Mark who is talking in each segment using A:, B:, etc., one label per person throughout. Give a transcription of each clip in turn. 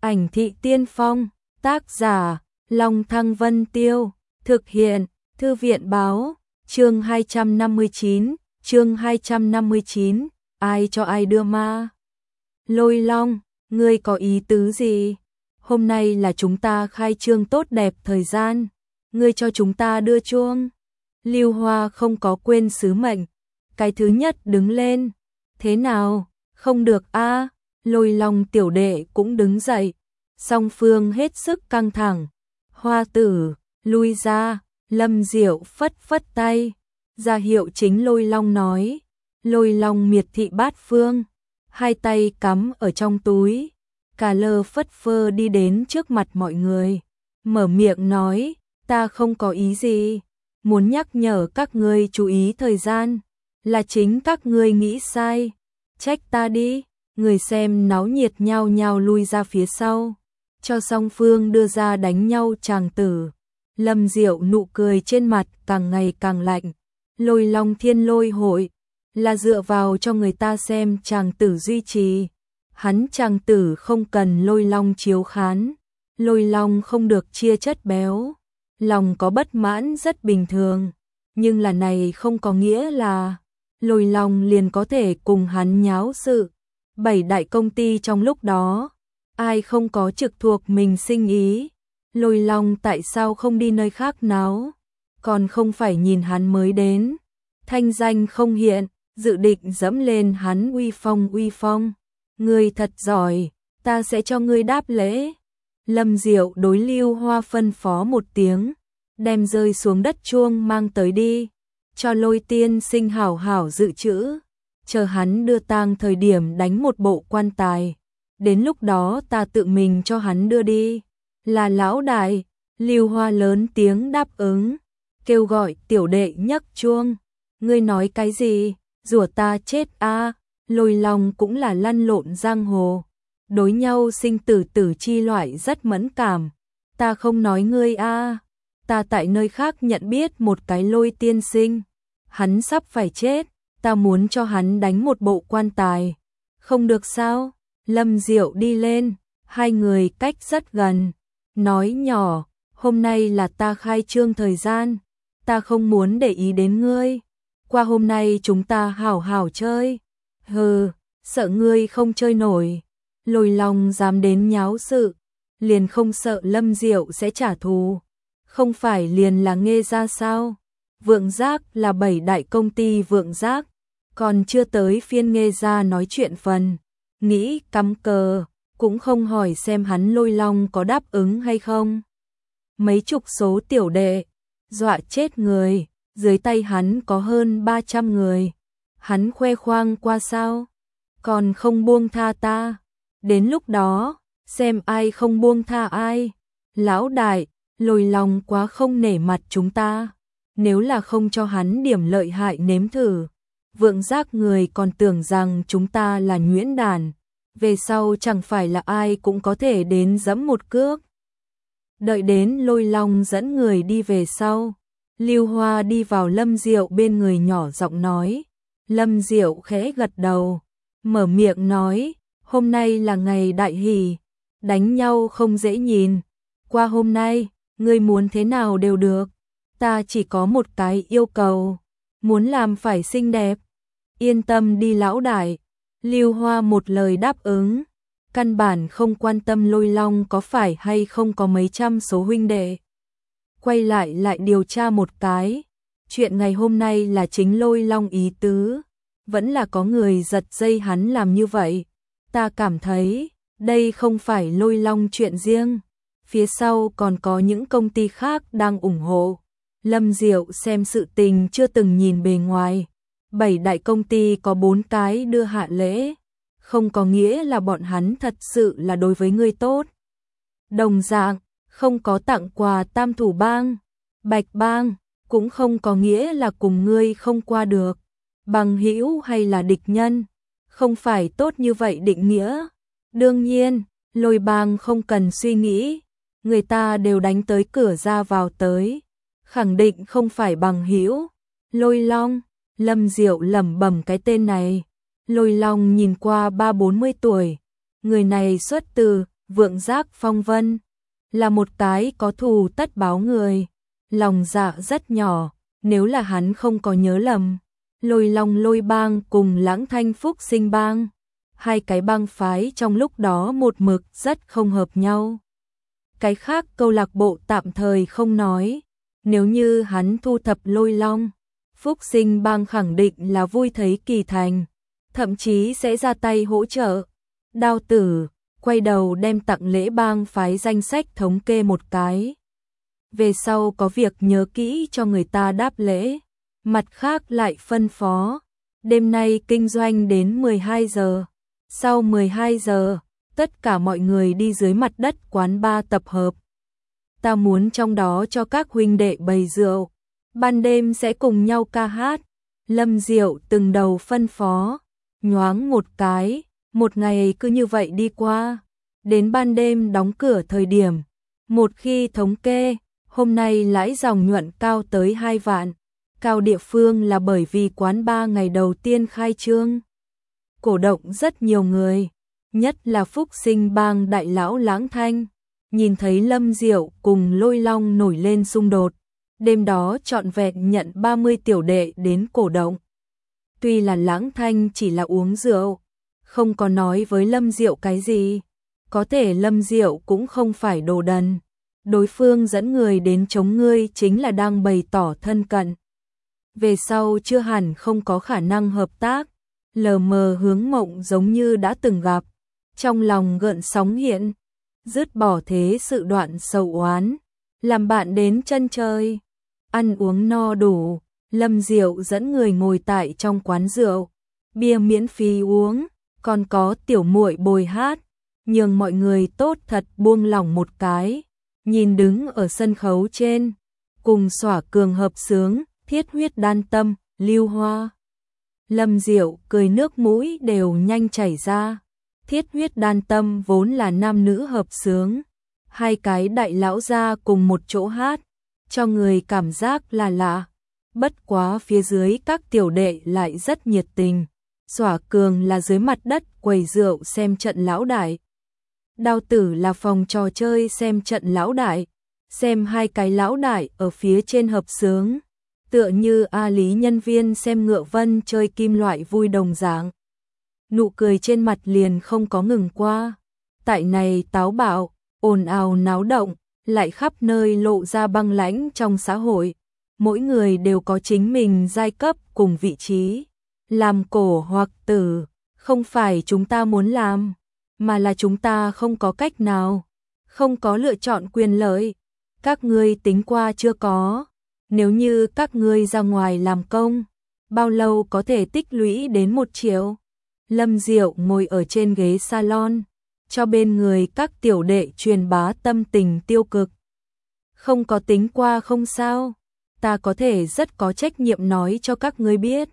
A: Ảnh thị tiên phong, tác giả, Long Thăng Vân Tiêu, thực hiện, Thư viện báo, chương 259, ai cho ai đưa ma. Lôi Long, ngươi có ý tứ gì? Hôm nay là chúng ta khai trương tốt đẹp thời gian, ngươi cho chúng ta đưa chuông. Lưu Hoa không có quên sứ mệnh, cái thứ nhất đứng lên. Thế nào, không được a? Lôi Long tiểu đệ cũng đứng dậy, song phương hết sức căng thẳng. Hoa tử, lui ra, Lâm Diệu phất phất tay, ra hiệu chính Lôi Long nói. Lôi Long miệt thị bát phương, hai tay cắm ở trong túi, cà lơ phất phơ đi đến trước mặt mọi người, mở miệng nói, ta không có ý gì, muốn nhắc nhở các ngươi chú ý thời gian, là chính các ngươi nghĩ sai, trách ta đi. Người xem náo nhiệt nhao nhao lui ra phía sau, cho song phương đưa ra đánh nhau tràng tử. Lâm Diệu nụ cười trên mặt càng ngày càng lạnh. Lôi Long Thiên Lôi hội là dựa vào cho người ta xem tràng tử duy trì. Hắn tràng tử không cần Lôi Long chiếu khán. Lôi Long không được chia chất béo. Lòng có bất mãn rất bình thường, nhưng là này không có nghĩa là Lôi Long liền có thể cùng hắn nháo sự. 7 đại công ty trong lúc đó, ai không có trực thuộc mình sinh ý. Lôi Long tại sao không đi nơi khác náo, còn không phải nhìn hắn mới đến, thanh danh không hiện, dự định dẫm lên hắn uy phong. Ngươi thật giỏi, ta sẽ cho ngươi đáp lễ. Lâm Diệu đối Lưu Hoa phân phó một tiếng, đem rơi xuống đất chuông mang tới đi, cho Lôi tiên sinh hảo hảo dự trữ, chờ hắn đưa tang thời điểm đánh một bộ quan tài, đến lúc đó ta tự mình cho hắn đưa đi. Là lão đại. Lưu Hoa lớn tiếng đáp ứng, kêu gọi tiểu đệ nhấc chuông. Ngươi nói cái gì, rủa ta chết a? Lôi Long cũng là lăn lộn giang hồ, đối nhau sinh tử chi loại rất mẫn cảm. Ta không nói ngươi a, ta tại nơi khác nhận biết một cái Lôi tiên sinh, hắn sắp phải chết, ta muốn cho hắn đánh một bộ quan tài. Không được sao? Lâm Diệu đi lên, hai người cách rất gần, nói nhỏ, hôm nay là ta khai trương thời gian, ta không muốn để ý đến ngươi, qua hôm nay chúng ta hảo hảo chơi. Hừ, sợ ngươi không chơi nổi. Lôi Long dám đến nháo sự, liền không sợ Lâm Diệu sẽ trả thù, không phải liền là Nghê Gia sao? Vượng Giác là 7 đại công ty Vượng Giác, còn chưa tới phiên Nghê Gia nói chuyện phần, nghĩ cắm cờ, cũng không hỏi xem hắn Lôi Long có đáp ứng hay không. Mấy chục số tiểu đệ, dọa chết người, dưới tay hắn có hơn 300 người. Hắn khoe khoang qua sao? Còn không buông tha ta. Đến lúc đó, xem ai không buông tha ai. Lão đại, Lôi Long quá không nể mặt chúng ta. Nếu là không cho hắn điểm lợi hại nếm thử, Vượng Giác người còn tưởng rằng chúng ta là nhuyễn đàn, về sau chẳng phải là ai cũng có thể đến giẫm một cước. Đợi đến Lôi Long dẫn người đi về sau, Lưu Hoa đi vào Lâm Diệu bên người nhỏ giọng nói. Lâm Diệu khẽ gật đầu, mở miệng nói, hôm nay là ngày đại hỷ, đánh nhau không dễ nhìn, qua hôm nay, ngươi muốn thế nào đều được, ta chỉ có một cái yêu cầu, muốn làm phải xinh đẹp. Yên tâm đi lão đại. Lưu Hoa một lời đáp ứng, căn bản không quan tâm Lôi Long có phải hay không có mấy trăm số huynh đệ. Quay lại điều tra một cái, chuyện ngày hôm nay là chính Lôi Long ý tứ, vẫn là có người giật dây hắn làm như vậy. Ta cảm thấy, đây không phải Lôi Long chuyện riêng, phía sau còn có những công ty khác đang ủng hộ. Lâm Diệu xem sự tình chưa từng nhìn bề ngoài. 7 đại công ty có 4 cái đưa hạ lễ, không có nghĩa là bọn hắn thật sự là đối với ngươi tốt. Đồng dạng, không có tặng quà Tam Thủ Bang, Bạch Bang, cũng không có nghĩa là cùng ngươi không qua được. Bằng hữu hay là địch nhân, không phải tốt như vậy định nghĩa. Đương nhiên, Lôi Bang không cần suy nghĩ, người ta đều đánh tới cửa ra vào tới, khẳng định không phải bằng hữu. Lôi Long, Lâm Diệu lẩm bẩm cái tên này. Lôi Long nhìn qua 30-40 tuổi, người này xuất từ Vượng Giác Phong Vân là một cái có thù tất báo người, lòng dạ rất nhỏ, nếu là hắn không có nhớ lầm, Lôi Long Lôi Bang cùng Lãng Thanh Phúc Sinh Bang, hai cái bang phái trong lúc đó một mực rất không hợp nhau. Cái khác câu lạc bộ tạm thời không nói, nếu như hắn thu thập Lôi Long, Phúc Sinh Bang khẳng định là vui thấy kỳ thành, thậm chí sẽ ra tay hỗ trợ. Đao Tử quay đầu đem tặng lễ bang phái danh sách thống kê một cái. Về sau có việc nhớ kỹ cho người ta đáp lễ. Mặt khác lại phân phó, đêm nay kinh doanh đến 12 giờ. Sau 12 giờ, tất cả mọi người đi dưới mặt đất quán bar tập hợp. Ta muốn trong đó cho các huynh đệ bày rượu, ban đêm sẽ cùng nhau ca hát. Lâm Diệu từng đầu phân phó, nhoáng một cái, một ngày cứ như vậy đi qua. Đến ban đêm đóng cửa thời điểm, một khi thống kê, hôm nay lãi dòng nhuận cao tới 2 vạn. Cao địa phương là bởi vì quán bar ngày đầu tiên khai trương. Cổ động rất nhiều người, nhất là Phúc Sinh Bang đại lão Lãng Thanh. Nhìn thấy Lâm Diệu cùng Lôi Long nổi lên xung đột, đêm đó trọn vẹn nhận 30 tiểu đệ đến cổ động. Tuy là Lãng Thanh chỉ là uống rượu, không có nói với Lâm Diệu cái gì, có thể Lâm Diệu cũng không phải đồ đần. Đối phương dẫn người đến chống ngươi chính là đang bày tỏ thân cận. Về sau chưa hẳn không có khả năng hợp tác, lờ mờ Hướng Mộng giống như đã từng gặp, trong lòng gợn sóng hiện, dứt bỏ thế sự đoạn sầu oán, làm bạn đến chân trời, ăn uống no đủ, Lâm Diệu dẫn người ngồi tại trong quán rượu, bia miễn phí uống, còn có tiểu muội bồi hát, nhường mọi người tốt thật buông lỏng một cái, nhìn đứng ở sân khấu trên, cùng xỏa cường hợp sướng, thiết huyết đan tâm, lưu hoa. Lâm Diệu cười nước mũi đều nhanh chảy ra. Thiết huyết đan tâm vốn là nam nữ hợp sướng, hai cái đại lão gia cùng một chỗ hát, cho người cảm giác là lạ. Bất quá phía dưới các tiểu đệ lại rất nhiệt tình. Xỏa cường là dưới mặt đất quầy rượu xem trận lão đại. Đao Tử là phòng trò chơi xem trận lão đại, xem hai cái lão đại ở phía trên hợp sướng. Tựa như A Lý nhân viên xem Ngựa Vân chơi kim loại vui đồng dạng. Nụ cười trên mặt liền không có ngừng qua. Tại này táo bạo, ồn ào náo động, lại khắp nơi lộ ra băng lãnh trong xã hội. Mỗi người đều có chính mình giai cấp cùng vị trí. Làm cổ hoặc tử, không phải chúng ta muốn làm, mà là chúng ta không có cách nào, không có lựa chọn quyền lợi. Các ngươi tính qua chưa có? Nếu như các ngươi ra ngoài làm công, bao lâu có thể tích lũy đến 1 triệu? Lâm Diệu ngồi ở trên ghế salon, cho bên người các tiểu đệ truyền bá tâm tình tiêu cực. Không có tính qua không sao, ta có thể rất có trách nhiệm nói cho các ngươi biết.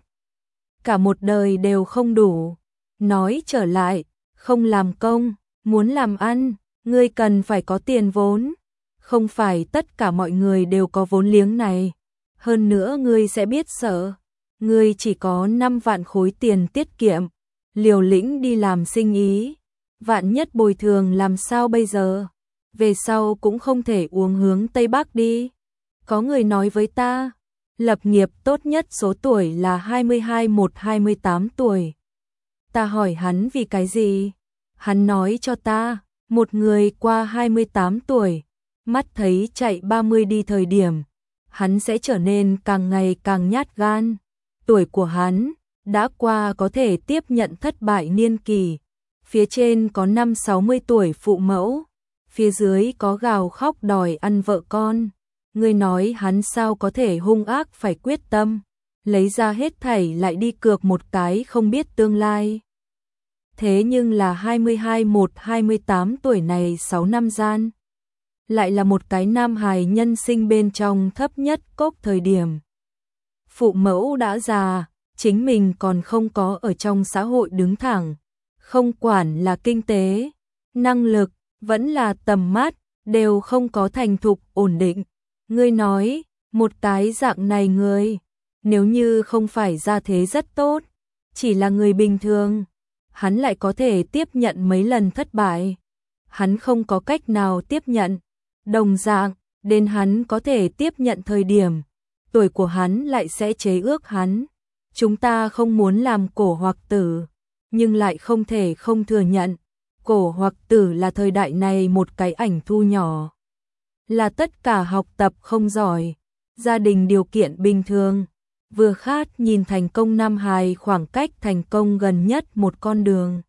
A: Cả một đời đều không đủ. Nói trở lại, không làm công, muốn làm ăn, ngươi cần phải có tiền vốn. Không phải tất cả mọi người đều có vốn liếng này. Hơn nữa ngươi sẽ biết sợ. Ngươi chỉ có 5 vạn khối tiền tiết kiệm. Liều lĩnh đi làm sinh ý. Vạn nhất bồi thường làm sao bây giờ? Về sau cũng không thể uống hướng Tây Bắc đi. Có người nói với ta, lập nghiệp tốt nhất số tuổi là 22-28 tuổi. Ta hỏi hắn vì cái gì? Hắn nói cho ta, một người qua 28 tuổi, mắt thấy chạy 30 đi thời điểm, hắn sẽ trở nên càng ngày càng nhát gan. Tuổi của hắn đã qua có thể tiếp nhận thất bại niên kỳ. Phía trên có 5-60 tuổi phụ mẫu, phía dưới có gào khóc đòi ăn vợ con. Ngươi nói hắn sao có thể hung ác phải quyết tâm, lấy ra hết thảy lại đi cược một cái không biết tương lai. Thế nhưng là 22-28 tuổi này 6 năm gian, lại là một cái nam hài nhân sinh bên trong thấp nhất cốc thời điểm. Phụ mẫu đã già, chính mình còn không có ở trong xã hội đứng thẳng, không quản là kinh tế, năng lực, vẫn là tầm mắt, đều không có thành thục ổn định. Ngươi nói, một cái dạng này người, nếu như không phải gia thế rất tốt, chỉ là người bình thường, hắn lại có thể tiếp nhận mấy lần thất bại. hắn không có cách nào tiếp nhận. Đồng dạng, đến hắn có thể tiếp nhận thời điểm, tuổi của hắn lại sẽ chế ước hắn. Chúng ta không muốn làm cổ hoặc tử, nhưng lại không thể không thừa nhận. Cổ hoặc tử là thời đại này một cái ảnh thu nhỏ. Là tất cả học tập không giỏi, gia đình điều kiện bình thường, vừa khát nhìn thành công nam hài khoảng cách thành công gần nhất một con đường.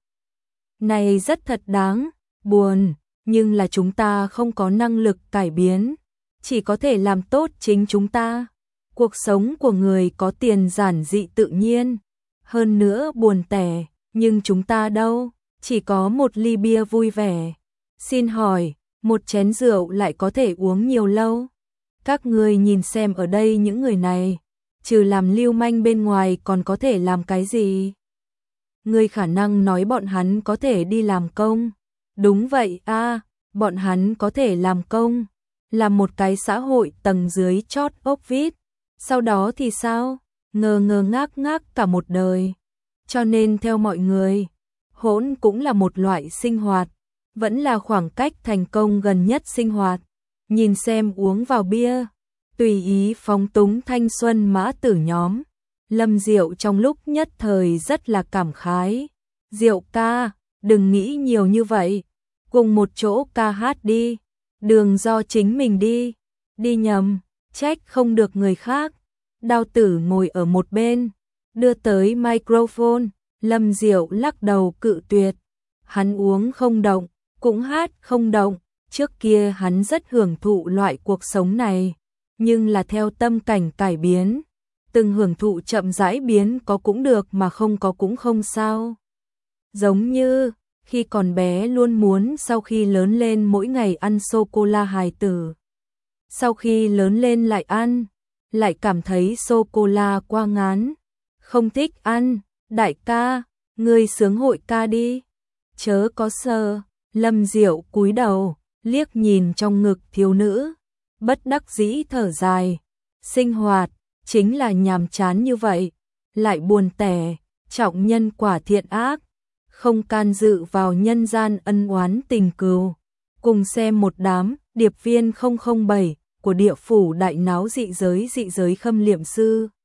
A: Này rất thật đáng buồn, nhưng là chúng ta không có năng lực cải biến, chỉ có thể làm tốt chính chúng ta. Cuộc sống của người có tiền giản dị tự nhiên, hơn nữa buồn tẻ, nhưng chúng ta đâu, chỉ có một ly bia vui vẻ. Xin hỏi, một chén rượu lại có thể uống nhiều lâu? Các ngươi nhìn xem ở đây những người này, trừ làm lưu manh bên ngoài còn có thể làm cái gì? Ngươi khả năng nói bọn hắn có thể đi làm công. Đúng vậy a, bọn hắn có thể làm công, làm một cái xã hội tầng dưới chót ốc vít. Sau đó thì sao? Ngơ ngơ ngác ngác cả một đời. Cho nên theo mọi người, hỗn cũng là một loại sinh hoạt, vẫn là khoảng cách thành công gần nhất sinh hoạt. Nhìn xem uống vào bia, tùy ý phóng túng thanh xuân mã tử nhóm. Lâm Diệu trong lúc nhất thời rất là cảm khái. Diệu ca, đừng nghĩ nhiều như vậy, cùng một chỗ ca hát đi, đường do chính mình đi. Đi nhầm, trách không được người khác. Đao Tử ngồi ở một bên, đưa tới microphone. Lâm Diệu lắc đầu cự tuyệt. Hắn uống không động, cũng hát không động. Trước kia hắn rất hưởng thụ loại cuộc sống này, nhưng là theo tâm cảnh cải biến, từng hưởng thụ chậm rãi biến có cũng được mà không có cũng không sao. Giống như khi còn bé luôn muốn sau khi lớn lên mỗi ngày ăn sô-cô-la hài tử. Sau khi lớn lên lại ăn, lại cảm thấy sô-cô-la quá ngán, không thích ăn. Đại ca, ngươi sướng hội ca đi. Chớ có sờ. Lâm Diệu cúi đầu, liếc nhìn trong ngực thiếu nữ, bất đắc dĩ thở dài. Sinh hoạt chính là nhàm chán như vậy, lại buồn tẻ, trọng nhân quả thiện ác, không can dự vào nhân gian ân oán tình cừu. Cùng xem một đám điệp viên 007 của địa phủ đại náo dị giới khâm liệm sư.